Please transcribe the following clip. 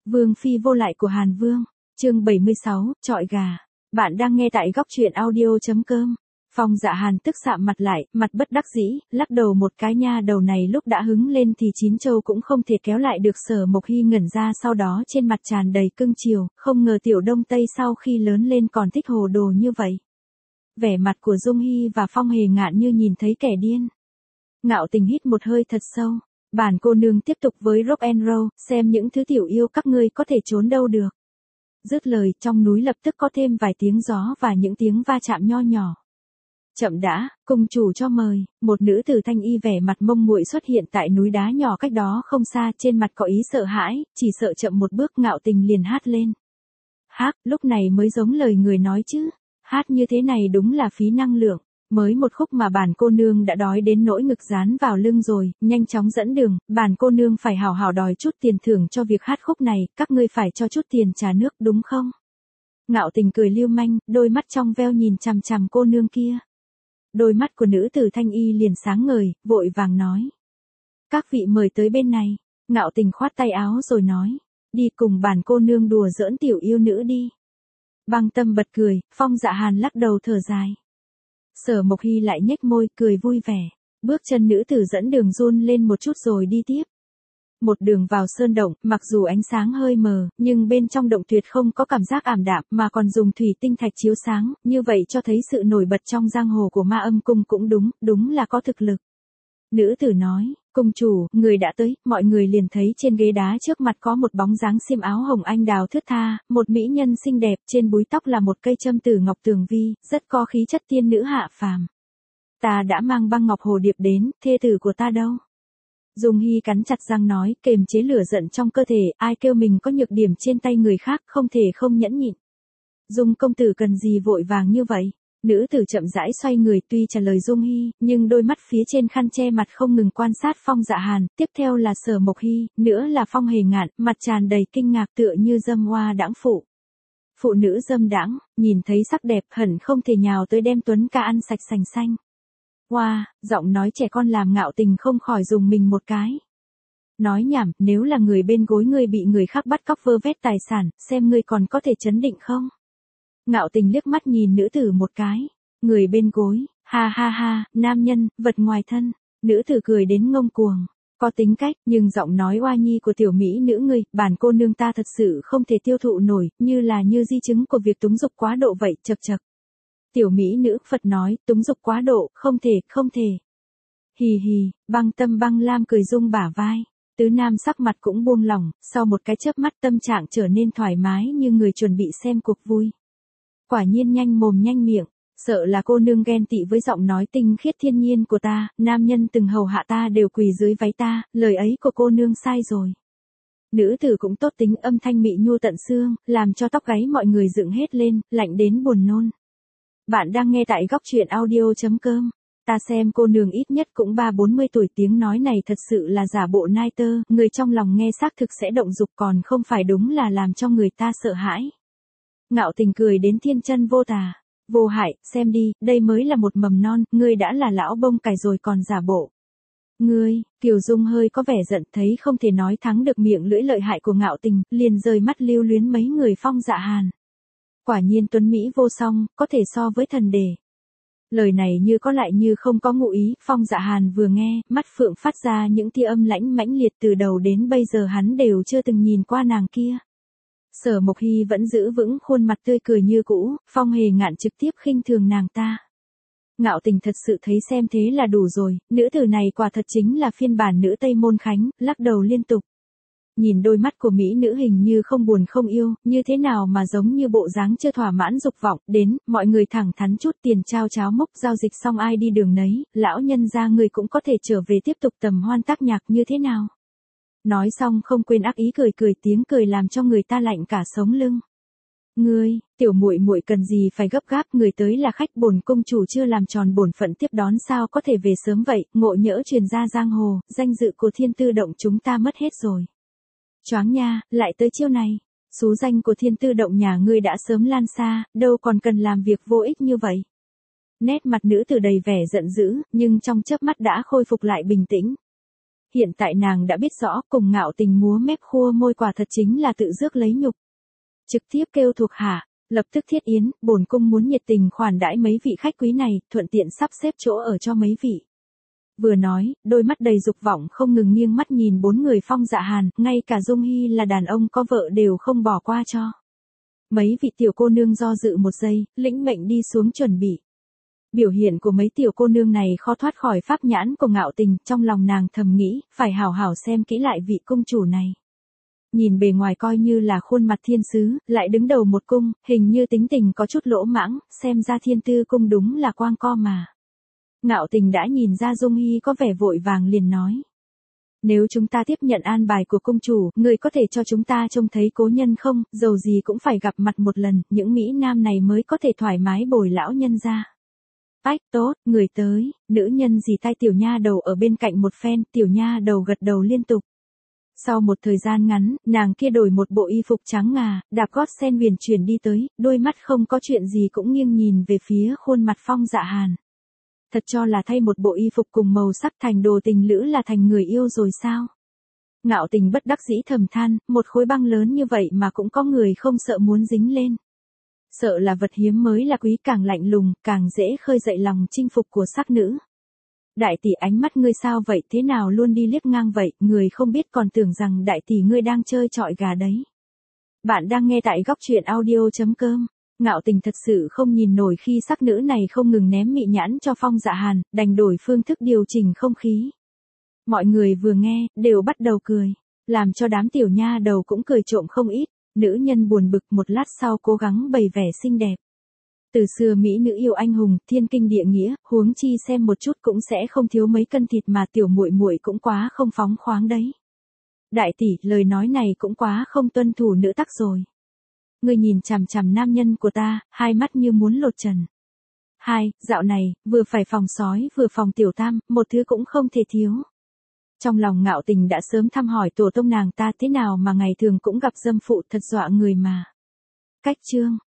Vương phi vô lại của Hàn Vương, chương 76, chọi gà. Bạn đang nghe tại góc truyện audio.com. Phong Dạ Hàn tức sạm mặt lại, mặt bất đắc dĩ, lắc đầu một cái, nha đầu này lúc đã hứng lên thì chín châu cũng không thể kéo lại được. Sở Mộc Hy ngẩn ra, sau đó trên mặt tràn đầy cưng chiều, không ngờ tiểu Đông Tây sau khi lớn lên còn thích hồ đồ như vậy. Vẻ mặt của Dung Hy và Phong Hề Ngạn như nhìn thấy kẻ điên. Ngạo Tình hít một hơi thật sâu. Bản cô nương tiếp tục với rock and roll, xem những thứ tiểu yêu các ngươi có thể trốn đâu được. Dứt lời, trong núi lập tức có thêm vài tiếng gió và những tiếng va chạm nho nhỏ. Chậm đã, cung chủ cho mời. Một nữ tử thanh y vẻ mặt mông muội xuất hiện tại núi đá nhỏ cách đó không xa, trên mặt có ý sợ hãi, chỉ sợ chậm một bước. Ngạo Tình liền hát lên. Hát, lúc này mới giống lời người nói chứ. Hát như thế này đúng là phí năng lượng. Mới một khúc mà bản cô nương đã đói đến nỗi ngực dán vào lưng rồi, nhanh chóng dẫn đường, bản cô nương phải hào hào đòi chút tiền thưởng cho việc hát khúc này, các ngươi phải cho chút tiền trà nước đúng không? Ngạo Tình cười lưu manh, đôi mắt trong veo nhìn chằm chằm cô nương kia. Đôi mắt của nữ tử thanh y liền sáng ngời, vội vàng nói. Các vị mời tới bên này. Ngạo Tình khoát tay áo rồi nói, đi cùng bản cô nương đùa giỡn tiểu yêu nữ đi. Băng Tâm bật cười, Phong Dạ Hàn lắc đầu thở dài. Sở Mộc Hy lại nhếch môi, cười vui vẻ. Bước chân nữ tử dẫn đường run lên một chút rồi đi tiếp. Một đường vào sơn động, mặc dù ánh sáng hơi mờ, nhưng bên trong động tuyệt không có cảm giác ảm đạm, mà còn dùng thủy tinh thạch chiếu sáng, như vậy cho thấy sự nổi bật trong giang hồ của Ma Âm Cung cũng đúng là có thực lực. Nữ tử nói, cung chủ, người đã tới, mọi người liền thấy trên ghế đá trước mặt có một bóng dáng xiêm áo hồng anh đào thướt tha, một mỹ nhân xinh đẹp, trên búi tóc là một cây châm tử ngọc tường vi, rất có khí chất tiên nữ hạ phàm. Ta đã mang băng ngọc hồ điệp đến, thê tử của ta đâu? Dung Hy cắn chặt răng nói, kềm chế lửa giận trong cơ thể, ai kêu mình có nhược điểm trên tay người khác, không thể không nhẫn nhịn. Dung công tử cần gì vội vàng như vậy? Nữ tử chậm rãi xoay người, tuy trả lời Dung Hy, nhưng đôi mắt phía trên khăn che mặt không ngừng quan sát Phong Dạ Hàn, tiếp theo là Sở Mộc Hy, nữa là Phong Hề Ngạn, mặt tràn đầy kinh ngạc tựa như dâm hoa đãng phụ. Phụ nữ dâm đãng, nhìn thấy sắc đẹp hẳn không thể nhào tới đem Tuấn ca ăn sạch sành xanh. Hoa, giọng nói trẻ con làm Ngạo Tình không khỏi dùng mình một cái. Nói nhảm, nếu là người bên gối ngươi bị người khác bắt cóc vơ vét tài sản, xem ngươi còn có thể trấn định không? Ngạo Tình liếc mắt nhìn nữ tử một cái. Người bên gối, ha ha ha, nam nhân, vật ngoài thân. Nữ tử cười đến ngông cuồng. Có tính cách, nhưng giọng nói oa nhi của tiểu mỹ nữ ngươi, bản cô nương ta thật sự không thể tiêu thụ nổi, như di chứng của việc túng dục quá độ vậy, chậc chậc. Tiểu mỹ nữ Phật nói, túng dục quá độ, không thể. Hì hì, Băng Tâm Băng Lam cười rung bả vai. Tứ Nam sắc mặt cũng buông lỏng, sau một cái chớp mắt tâm trạng trở nên thoải mái như người chuẩn bị xem cuộc vui. Quả nhiên nhanh mồm nhanh miệng, sợ là cô nương ghen tị với giọng nói tinh khiết thiên nhiên của ta, nam nhân từng hầu hạ ta đều quỳ dưới váy ta, lời ấy của cô nương sai rồi. Nữ tử cũng tốt tính, âm thanh mị nhu tận xương, làm cho tóc gáy mọi người dựng hết lên, lạnh đến buồn nôn. Bạn đang nghe tại góc truyện audio.com. Ta xem cô nương ít nhất cũng 30-40 tuổi, tiếng nói này thật sự là giả bộ nai tơ, người trong lòng nghe xác thực sẽ động dục, còn không phải đúng là làm cho người ta sợ hãi. Ngạo Tình cười đến thiên chân vô tà, vô hại, xem đi, đây mới là một mầm non, ngươi đã là lão bông cải rồi còn giả bộ. Ngươi, Kiều Dung hơi có vẻ giận, thấy không thể nói thắng được miệng lưỡi lợi hại của Ngạo Tình, liền rời mắt lưu luyến mấy người Phong Dạ Hàn. Quả nhiên tuấn Mỹ vô song, có thể so với thần đề. Lời này như có lại như không có ngụ ý, Phong Dạ Hàn vừa nghe, mắt phượng phát ra những tia âm lãnh mãnh liệt, từ đầu đến bây giờ hắn đều chưa từng nhìn qua nàng kia. Sở Mộc Hy vẫn giữ vững khuôn mặt tươi cười như cũ, Phong Hề Ngạn trực tiếp khinh thường nàng ta. Ngạo Tình thật sự thấy xem thế là đủ rồi, nữ tử này quả thật chính là phiên bản nữ Tây Môn Khánh, lắc đầu liên tục. Nhìn đôi mắt của mỹ nữ hình như không buồn không yêu, như thế nào mà giống như bộ dáng chưa thỏa mãn dục vọng, đến, mọi người thẳng thắn chút tiền trao cháo mốc, giao dịch xong ai đi đường nấy, lão nhân gia người cũng có thể trở về tiếp tục tầm hoan tác nhạc như thế nào. Nói xong không quên ác ý cười, tiếng cười làm cho người ta lạnh cả sống lưng. Ngươi, tiểu muội muội cần gì phải gấp gáp, người tới là khách, bổn công chủ chưa làm tròn bổn phận tiếp đón sao có thể về sớm vậy, ngộ nhỡ truyền ra giang hồ, danh dự của Thiên Tư Động chúng ta mất hết rồi. Choáng nha, lại tới chiêu này. Xú danh của Thiên Tư Động nhà ngươi đã sớm lan xa, đâu còn cần làm việc vô ích như vậy. Nét mặt nữ tử đầy vẻ giận dữ, nhưng trong chớp mắt đã khôi phục lại bình tĩnh. hiện tại nàng đã biết rõ cùng Ngạo Tình múa mép khua môi quả thật chính là tự rước lấy nhục. Trực tiếp kêu thuộc hạ, lập tức thiết yến, bổn cung muốn nhiệt tình khoản đãi mấy vị khách quý này, thuận tiện sắp xếp chỗ ở cho mấy vị. Vừa nói, đôi mắt đầy dục vọng không ngừng nghiêng mắt nhìn bốn người Phong Dạ Hàn, ngay cả Dung Hy là đàn ông có vợ đều không bỏ qua cho. Mấy vị tiểu cô nương do dự một giây, lĩnh mệnh đi xuống chuẩn bị. Biểu hiện của mấy tiểu cô nương này khó thoát khỏi pháp nhãn của Ngạo Tình, trong lòng nàng thầm nghĩ, phải hảo hảo xem kỹ lại vị cung chủ này. Nhìn bề ngoài coi như là khuôn mặt thiên sứ, lại đứng đầu một cung, hình như tính tình có chút lỗ mãng, xem ra Thiên Tư cung đúng là quang co mà. Ngạo Tình đã nhìn ra Dung Hy có vẻ vội vàng liền nói. Nếu chúng ta tiếp nhận an bài của cung chủ, người có thể cho chúng ta trông thấy cố nhân không, dầu gì cũng phải gặp mặt một lần, những Mỹ Nam này mới có thể thoải mái bồi lão nhân ra. Ách tốt, người tới, nữ nhân dì tay tiểu nha đầu ở bên cạnh một phen, tiểu nha đầu gật đầu liên tục. Sau một thời gian ngắn, nàng kia đổi một bộ y phục trắng ngà, đạp gót sen huyền chuyển đi tới, đôi mắt không có chuyện gì cũng nghiêng nhìn về phía khuôn mặt Phong Dạ Hàn. Thật cho là thay một bộ y phục cùng màu sắc thành đồ tình lữ là thành người yêu rồi sao? Ngạo Tình bất đắc dĩ thầm than, một khối băng lớn như vậy mà cũng có người không sợ muốn dính lên. Sợ là vật hiếm mới là quý, càng lạnh lùng, càng dễ khơi dậy lòng chinh phục của sắc nữ. Đại tỷ, ánh mắt ngươi sao vậy, thế nào luôn đi liếc ngang vậy, người không biết còn tưởng rằng đại tỷ ngươi đang chơi chọi gà đấy. Bạn đang nghe tại góc truyện audio.com. Ngạo Tình thật sự không nhìn nổi khi sắc nữ này không ngừng ném mị nhãn cho Phong Dạ Hàn, đành đổi phương thức điều chỉnh không khí. Mọi người vừa nghe, đều bắt đầu cười, làm cho đám tiểu nha đầu cũng cười trộm không ít. Nữ nhân buồn bực một lát sau cố gắng bày vẻ xinh đẹp. Từ xưa mỹ nữ yêu anh hùng, thiên kinh địa nghĩa, huống chi xem một chút cũng sẽ không thiếu mấy cân thịt mà tiểu muội muội cũng quá không phóng khoáng đấy. Đại tỷ, lời nói này cũng quá không tuân thủ nữ tắc rồi. Ngươi nhìn chằm chằm nam nhân của ta, hai mắt như muốn lột trần. Dạo này, vừa phải phòng sói vừa phòng tiểu tam, một thứ cũng không thể thiếu. Trong lòng Ngạo Tình đã sớm thăm hỏi tổ tông nàng ta thế nào mà ngày thường cũng gặp dâm phụ, thật dọa người mà. Cách chương